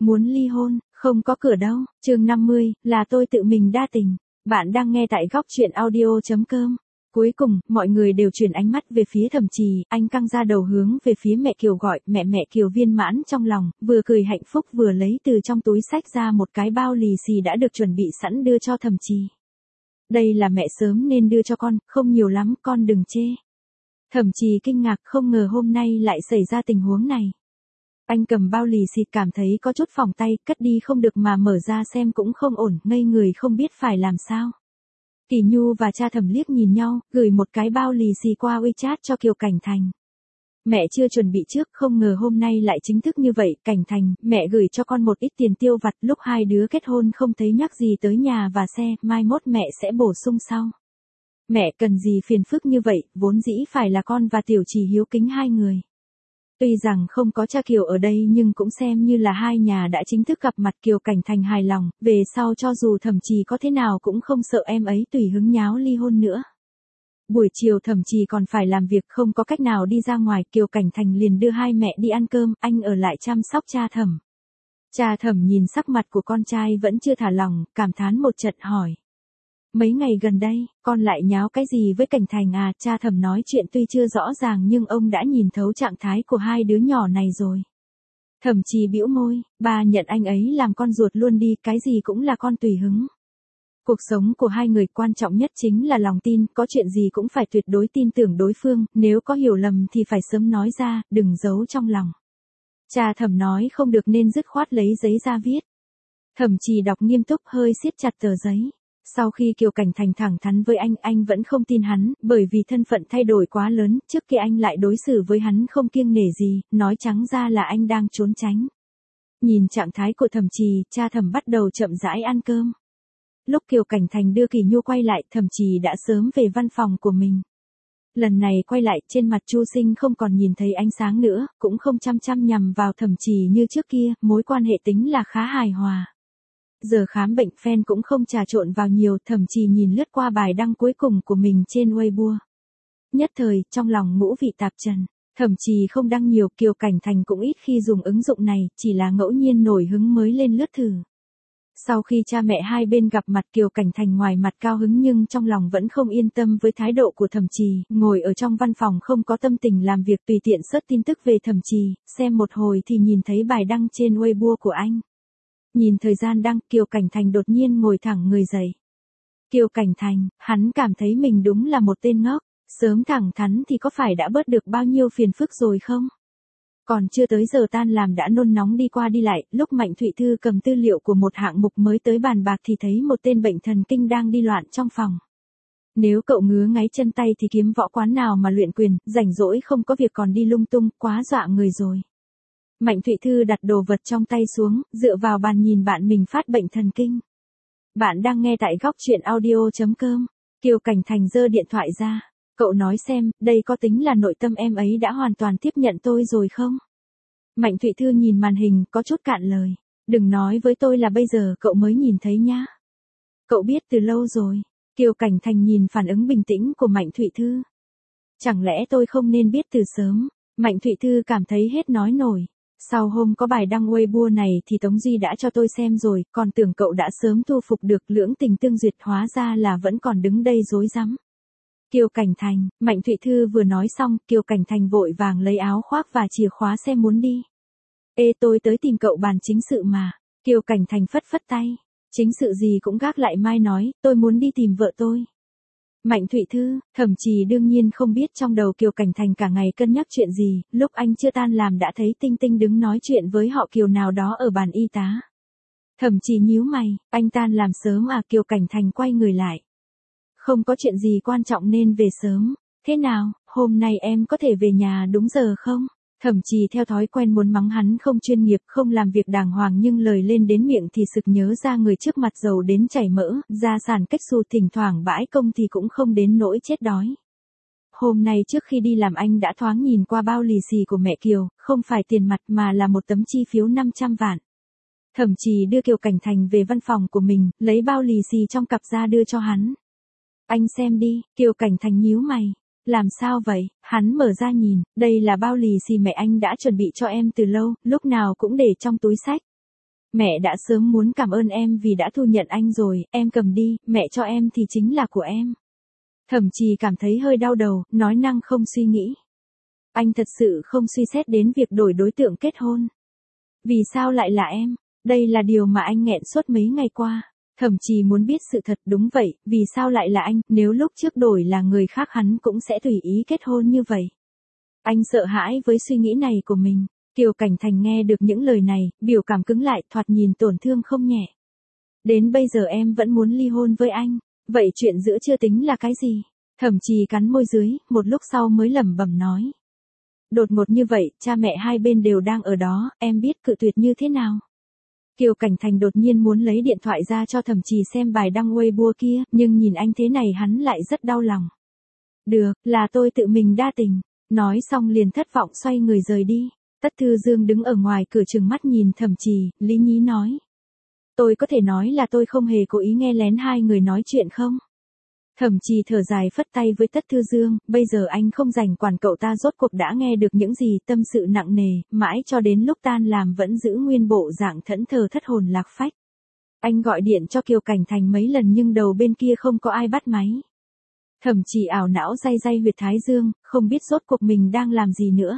Muốn ly hôn, không có cửa đâu. Chương 50, là tôi tự mình đa tình. Bạn đang nghe tại góc truyện audio.com. Cuối cùng, mọi người đều chuyển ánh mắt về phía Thẩm Trì, anh căng ra đầu hướng về phía mẹ Kiều gọi, mẹ Kiều viên mãn trong lòng, vừa cười hạnh phúc vừa lấy từ trong túi xách ra một cái bao lì xì đã được chuẩn bị sẵn đưa cho Thẩm Trì. Đây là mẹ sớm nên đưa cho con, không nhiều lắm, con đừng chê. Thẩm Trì kinh ngạc không ngờ hôm nay lại xảy ra tình huống này. Anh cầm bao lì xì cảm thấy có chút phỏng tay, cất đi không được mà mở ra xem cũng không ổn, ngây người không biết phải làm sao. Kỳ Nhu và cha Thẩm liếc nhìn nhau, gửi một cái bao lì xì qua WeChat cho Kiều Cảnh Thành. Mẹ chưa chuẩn bị trước, không ngờ hôm nay lại chính thức như vậy. Cảnh Thành, mẹ gửi cho con một ít tiền tiêu vặt, lúc hai đứa kết hôn không thấy nhắc gì tới nhà và xe, mai mốt mẹ sẽ bổ sung sau. Mẹ cần gì phiền phức như vậy, vốn dĩ phải là con và Tiểu Trì hiếu kính hai người. Tuy rằng không có cha Kiều ở đây nhưng cũng xem như là hai nhà đã chính thức gặp mặt. Kiều Cảnh Thành hài lòng, về sau cho dù Thẩm Trì có thế nào cũng không sợ em ấy tùy hứng nháo ly hôn nữa. Buổi chiều Thẩm Trì còn phải làm việc không có cách nào đi ra ngoài, Kiều Cảnh Thành liền đưa hai mẹ đi ăn cơm, anh ở lại chăm sóc cha Thẩm. Cha Thẩm nhìn sắc mặt của con trai vẫn chưa thả lỏng, cảm thán một trận hỏi. Mấy ngày gần đây, con lại nháo cái gì với Cảnh Thành à? Cha Thẩm nói chuyện tuy chưa rõ ràng nhưng ông đã nhìn thấu trạng thái của hai đứa nhỏ này rồi. Thẩm Trì bĩu môi, ba nhận anh ấy làm con ruột luôn đi, cái gì cũng là con tùy hứng. Cuộc sống của hai người quan trọng nhất chính là lòng tin, có chuyện gì cũng phải tuyệt đối tin tưởng đối phương, nếu có hiểu lầm thì phải sớm nói ra, đừng giấu trong lòng. Cha Thẩm nói không được nên dứt khoát lấy giấy ra viết. Thẩm Trì đọc nghiêm túc hơi siết chặt tờ giấy. Sau khi Kiều Cảnh Thành thẳng thắn với anh vẫn không tin hắn, bởi vì thân phận thay đổi quá lớn, trước kia anh lại đối xử với hắn không kiêng nể gì, nói trắng ra là anh đang trốn tránh. Nhìn trạng thái của Thẩm Trì, cha Thẩm bắt đầu chậm rãi ăn cơm. Lúc Kiều Cảnh Thành đưa Kỳ Nhu quay lại, Thẩm Trì đã sớm về văn phòng của mình. Lần này quay lại, trên mặt Chu Sinh không còn nhìn thấy ánh sáng nữa, cũng không chăm nhằm vào Thẩm Trì như trước kia, mối quan hệ tính là khá hài hòa. Giờ khám bệnh fan cũng không trà trộn vào nhiều, Thẩm Trì nhìn lướt qua bài đăng cuối cùng của mình trên Weibo. Nhất thời, trong lòng ngũ vị tạp trần, Thẩm Trì không đăng nhiều, Kiều Cảnh Thành cũng ít khi dùng ứng dụng này, chỉ là ngẫu nhiên nổi hứng mới lên lướt thử. Sau khi cha mẹ hai bên gặp mặt, Kiều Cảnh Thành ngoài mặt cao hứng nhưng trong lòng vẫn không yên tâm với thái độ của Thẩm Trì, ngồi ở trong văn phòng không có tâm tình làm việc tùy tiện search tin tức về Thẩm Trì, xem một hồi thì nhìn thấy bài đăng trên Weibo của anh. Nhìn thời gian đăng, Kiều Cảnh Thành đột nhiên ngồi thẳng người dậy. Kiều Cảnh Thành, hắn cảm thấy mình đúng là một tên ngốc, sớm thẳng thắn thì có phải đã bớt được bao nhiêu phiền phức rồi không? Còn chưa tới giờ tan làm đã nôn nóng đi qua đi lại, lúc Mạnh Thụy Thư cầm tư liệu của một hạng mục mới tới bàn bạc thì thấy một tên bệnh thần kinh đang đi loạn trong phòng. Nếu cậu ngứa ngáy chân tay thì kiếm võ quán nào mà luyện quyền, rảnh rỗi không có việc còn đi lung tung, quá dọa người rồi. Mạnh Thụy Thư đặt đồ vật trong tay xuống, dựa vào bàn nhìn bạn mình phát bệnh thần kinh. Bạn đang nghe tại góc truyện audio.com. Kiều Cảnh Thành giơ điện thoại ra. Cậu nói xem, đây có tính là nội tâm em ấy đã hoàn toàn tiếp nhận tôi rồi không? Mạnh Thụy Thư nhìn màn hình có chút cạn lời. Đừng nói với tôi là bây giờ cậu mới nhìn thấy nhá. Cậu biết từ lâu rồi. Kiều Cảnh Thành nhìn phản ứng bình tĩnh của Mạnh Thụy Thư. Chẳng lẽ tôi không nên biết từ sớm? Mạnh Thụy Thư cảm thấy hết nói nổi. Sau hôm có bài đăng Weibo này thì Tống Duy đã cho tôi xem rồi, còn tưởng cậu đã sớm thu phục được lưỡng tình tương duyệt, hóa ra là vẫn còn đứng đây rối rắm. Kiều Cảnh Thành, Mạnh Thụy Thư vừa nói xong, Kiều Cảnh Thành vội vàng lấy áo khoác và chìa khóa xe muốn đi. Ê, tôi tới tìm cậu bàn chính sự mà. Kiều Cảnh Thành phất phất tay. Chính sự gì cũng gác lại mai nói, tôi muốn đi tìm vợ tôi. Mạnh Thụy Thư, Thẩm Trì đương nhiên không biết trong đầu Kiều Cảnh Thành cả ngày cân nhắc chuyện gì, lúc anh chưa tan làm đã thấy Tinh Tinh đứng nói chuyện với họ Kiều nào đó ở bàn y tá. Thẩm Trì nhíu mày, anh tan làm sớm à? Kiều Cảnh Thành quay người lại. Không có chuyện gì quan trọng nên về sớm, thế nào, hôm nay em có thể về nhà đúng giờ không? Thẩm Trì theo thói quen muốn mắng hắn không chuyên nghiệp, không làm việc đàng hoàng nhưng lời lên đến miệng thì sực nhớ ra người trước mặt giàu đến chảy mỡ, gia sản cách xù thỉnh thoảng bãi công thì cũng không đến nỗi chết đói. Hôm nay trước khi đi làm anh đã thoáng nhìn qua bao lì xì của mẹ Kiều, không phải tiền mặt mà là một tấm chi phiếu 500 vạn. Thẩm Trì đưa Kiều Cảnh Thành về văn phòng của mình, lấy bao lì xì trong cặp ra đưa cho hắn. Anh xem đi. Kiều Cảnh Thành nhíu mày. Làm sao vậy? Hắn mở ra nhìn, đây là bao lì xì mẹ anh đã chuẩn bị cho em từ lâu, lúc nào cũng để trong túi xách. Mẹ đã sớm muốn cảm ơn em vì đã thu nhận anh rồi, em cầm đi, mẹ cho em thì chính là của em. Thẩm Trì cảm thấy hơi đau đầu, nói năng không suy nghĩ. Anh thật sự không suy xét đến việc đổi đối tượng kết hôn. Vì sao lại là em? Đây là điều mà anh nghẹn suốt mấy ngày qua. Thẩm Trì muốn biết sự thật. Đúng vậy, vì sao lại là anh, nếu lúc trước đổi là người khác hắn cũng sẽ tùy ý kết hôn như vậy. Anh sợ hãi với suy nghĩ này của mình. Kiều Cảnh Thành nghe được những lời này, biểu cảm cứng lại, thoạt nhìn tổn thương không nhẹ. Đến bây giờ em vẫn muốn ly hôn với anh, vậy chuyện giữa chưa tính là cái gì? Thẩm Trì cắn môi dưới, một lúc sau mới lẩm bẩm nói. Đột ngột như vậy, cha mẹ hai bên đều đang ở đó, em biết cự tuyệt như thế nào. Kiều Cảnh Thành đột nhiên muốn lấy điện thoại ra cho Thẩm Trì xem bài đăng Weibo kia, nhưng nhìn anh thế này hắn lại rất đau lòng. Được, là tôi tự mình đa tình. Nói xong liền thất vọng xoay người rời đi. Tất Thư Dương đứng ở ngoài cửa trừng mắt nhìn Thẩm Trì, lý nhí nói. Tôi có thể nói là tôi không hề cố ý nghe lén hai người nói chuyện không? Thẩm Trì thở dài phất tay với Tất Thư Dương, bây giờ anh không rảnh quản cậu ta, rốt cuộc đã nghe được những gì, tâm sự nặng nề, mãi cho đến lúc tan làm vẫn giữ nguyên bộ dạng thẫn thờ thất hồn lạc phách. Anh gọi điện cho Kiều Cảnh Thành mấy lần nhưng đầu bên kia không có ai bắt máy. Thẩm Trì ảo não day day huyệt thái dương, không biết rốt cuộc mình đang làm gì nữa.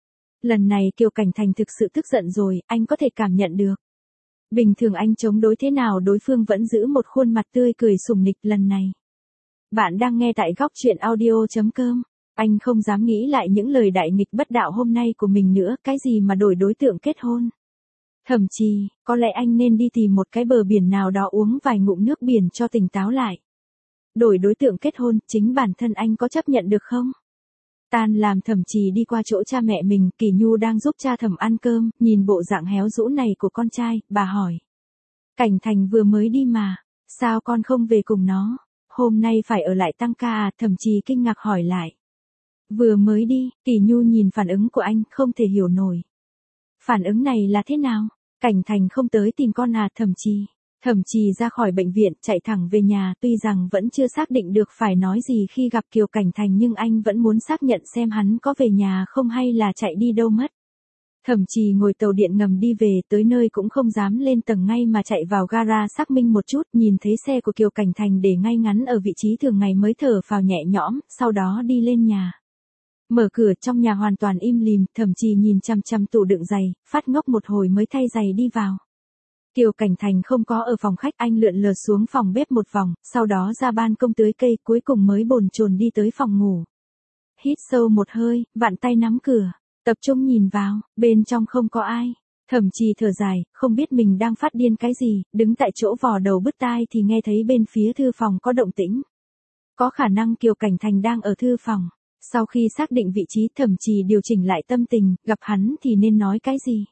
Lần này Kiều Cảnh Thành thực sự tức giận rồi, anh có thể cảm nhận được. Bình thường anh chống đối thế nào đối phương vẫn giữ một khuôn mặt tươi cười sủng nịch. Lần này. Bạn đang nghe tại góc truyện audio.com. Anh không dám nghĩ lại những lời đại nghịch bất đạo hôm nay của mình nữa, cái gì mà đổi đối tượng kết hôn. Thẩm Trì, có lẽ anh nên đi tìm một cái bờ biển nào đó uống vài ngụm nước biển cho tỉnh táo lại. Đổi đối tượng kết hôn, chính bản thân anh có chấp nhận được không? Tan làm Thẩm Trì đi qua chỗ cha mẹ mình, Kỳ Nhu đang giúp cha Thẩm ăn cơm, nhìn bộ dạng héo rũ này của con trai, bà hỏi. Cảnh Thành vừa mới đi mà, sao con không về cùng nó? Hôm nay phải ở lại tăng ca à? Thẩm Trì kinh ngạc hỏi lại. Vừa mới đi, Kỳ Nhu nhìn phản ứng của anh, không thể hiểu nổi. Phản ứng này là thế nào? Cảnh Thành không tới tìm con à? Thẩm Trì ra khỏi bệnh viện, chạy thẳng về nhà, tuy rằng vẫn chưa xác định được phải nói gì khi gặp Kiều Cảnh Thành nhưng anh vẫn muốn xác nhận xem hắn có về nhà không hay là chạy đi đâu mất. Thẩm Trì ngồi tàu điện ngầm đi về, tới nơi cũng không dám lên tầng ngay mà chạy vào gara xác minh một chút, nhìn thấy xe của Kiều Cảnh Thành để ngay ngắn ở vị trí thường ngày mới thở phào nhẹ nhõm, sau đó đi lên nhà. Mở cửa, trong nhà hoàn toàn im lìm, Thẩm Trì nhìn chằm chằm tủ đựng giày, phát ngốc một hồi mới thay giày đi vào. Kiều Cảnh Thành không có ở phòng khách, anh lượn lờ xuống phòng bếp một vòng, sau đó ra ban công tưới cây, cuối cùng mới bồn chồn đi tới phòng ngủ. Hít sâu một hơi, vặn tay nắm cửa, tập trung nhìn vào, bên trong không có ai. Thẩm Trì thở dài, không biết mình đang phát điên cái gì, đứng tại chỗ vò đầu bứt tai thì nghe thấy bên phía thư phòng có động tĩnh. Có khả năng Kiều Cảnh Thành đang ở thư phòng. Sau khi xác định vị trí, Thẩm Trì điều chỉnh lại tâm tình, gặp hắn thì nên nói cái gì?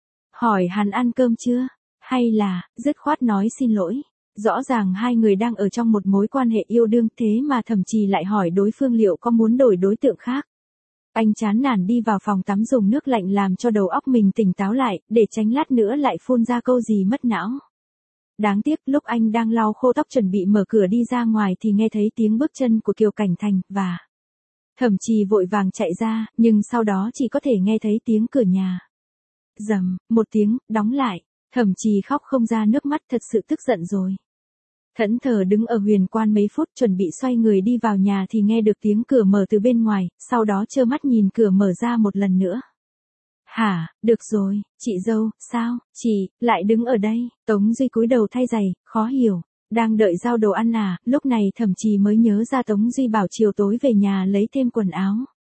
Hỏi hắn ăn cơm chưa? Hay là, dứt khoát nói xin lỗi. Rõ ràng hai người đang ở trong một mối quan hệ yêu đương, thế mà Thẩm Trì lại hỏi đối phương liệu có muốn đổi đối tượng khác. Anh chán nản đi vào phòng tắm dùng nước lạnh làm cho đầu óc mình tỉnh táo lại, để tránh lát nữa lại phun ra câu gì mất não. Đáng tiếc, lúc anh đang lau khô tóc chuẩn bị mở cửa đi ra ngoài thì nghe thấy tiếng bước chân của Kiều Cảnh Thành, và Thẩm Trì vội vàng chạy ra, nhưng sau đó chỉ có thể nghe thấy tiếng cửa nhà. Rầm, một tiếng, đóng lại. Thẩm Trì khóc không ra nước mắt, thật sự tức giận rồi. Thẫn thờ đứng ở huyền quan mấy phút, chuẩn bị xoay người đi vào nhà thì nghe được tiếng cửa mở từ bên ngoài, sau đó trơ mắt nhìn cửa mở ra một lần nữa. Hả, được rồi, chị dâu, sao, chị, lại đứng ở đây? Tống Duy cúi đầu thay giày, khó hiểu. Đang đợi giao đồ ăn à? Lúc này Thẩm Trì mới nhớ ra Tống Duy bảo chiều tối về nhà lấy thêm quần áo.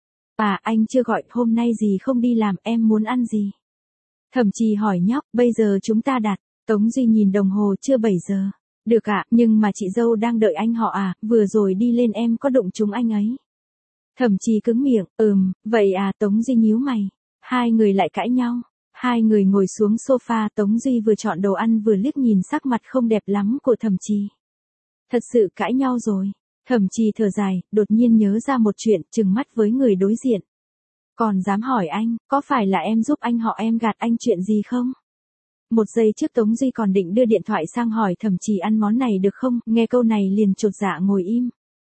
À, anh chưa gọi, hôm nay gì không đi làm, em muốn ăn gì? Thẩm Trì hỏi nhóc, bây giờ chúng ta đặt. Tống Duy nhìn đồng hồ, chưa 7 giờ. Được ạ, nhưng mà chị dâu đang đợi anh họ à, vừa rồi đi lên em có đụng chúng anh ấy. Thẩm Trì cứng miệng, vậy à? Tống Duy nhíu mày. Hai người lại cãi nhau. Hai người ngồi xuống sofa, Tống Duy vừa chọn đồ ăn vừa liếc nhìn sắc mặt không đẹp lắm của Thẩm Trì. Thật sự cãi nhau rồi. Thẩm Trì thở dài, đột nhiên nhớ ra một chuyện, trừng mắt với người đối diện. Còn dám hỏi anh, có phải là em giúp anh họ em gạt anh chuyện gì không? Một giây trước Tống Duy còn định đưa điện thoại sang hỏi Thẩm Trì ăn món này được không, nghe câu này liền chột dạ ngồi im.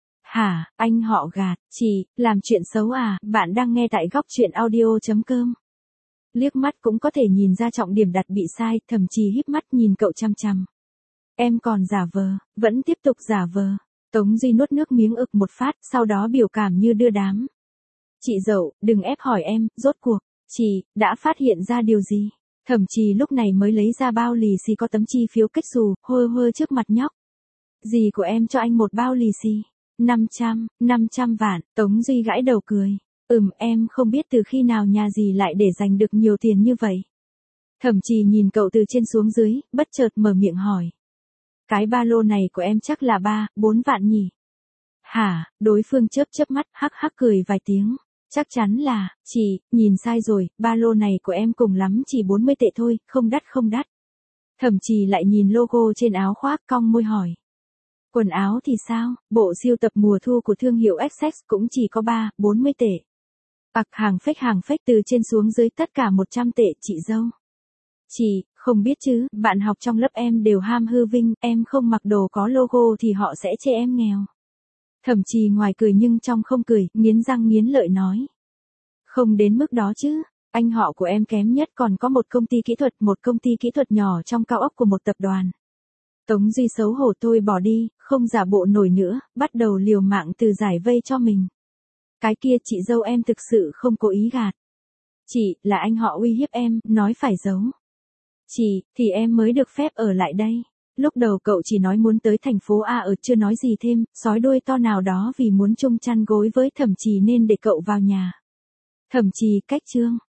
Hả, anh họ gạt, chị, làm chuyện xấu à? Bạn đang nghe tại góc truyện audio.com. Liếc mắt cũng có thể nhìn ra trọng điểm đặt bị sai, Thẩm Trì híp mắt nhìn cậu chằm chằm. Em còn giả vờ, vẫn tiếp tục giả vờ. Tống Duy nuốt nước miếng ực một phát, sau đó biểu cảm như đưa đám. Chị dậu, đừng ép hỏi em, rốt cuộc, chị, đã phát hiện ra điều gì? Thẩm Trì lúc này mới lấy ra bao lì xì có tấm chi phiếu kết xù, hơ hơ trước mặt nhóc. Dì của em cho anh một bao lì xì. 500 vạn, Tống Duy gãi đầu cười. Em không biết từ khi nào nhà dì lại để dành được nhiều tiền như vậy. Thẩm Trì nhìn cậu từ trên xuống dưới, bất chợt mở miệng hỏi. Cái ba lô này của em chắc là 3-4 vạn nhỉ? Hả, đối phương chớp mắt, hắc hắc cười vài tiếng. Chắc chắn là, chị, nhìn sai rồi, ba lô này của em cùng lắm chỉ 40 tệ thôi, không đắt. Thẩm Trì lại nhìn logo trên áo khoác, cong môi hỏi. Quần áo thì sao, bộ siêu tập mùa thu của thương hiệu XX cũng chỉ có 3-40 tệ. Hàng phách từ trên xuống dưới tất cả 100 tệ chị dâu. Chị, không biết chứ, bạn học trong lớp em đều ham hư vinh, em không mặc đồ có logo thì họ sẽ chê em nghèo. Thẩm Trì ngoài cười nhưng trong không cười, nghiến răng nghiến lợi nói. Không đến mức đó chứ, anh họ của em kém nhất còn có một công ty kỹ thuật nhỏ trong cao ốc của một tập đoàn. Tống Duy xấu hổ thôi bỏ đi, không giả bộ nổi nữa, bắt đầu liều mạng từ giải vây cho mình. Cái kia chị dâu em thực sự không cố ý gạt. Chị, là anh họ uy hiếp em, nói phải giấu. Chị, thì em mới được phép ở lại đây. Lúc đầu cậu chỉ nói muốn tới thành phố A ở chưa nói gì thêm, sói đuôi to nào đó vì muốn chung chăn gối với Thẩm Trì nên để cậu vào nhà. Thẩm Trì cách chương.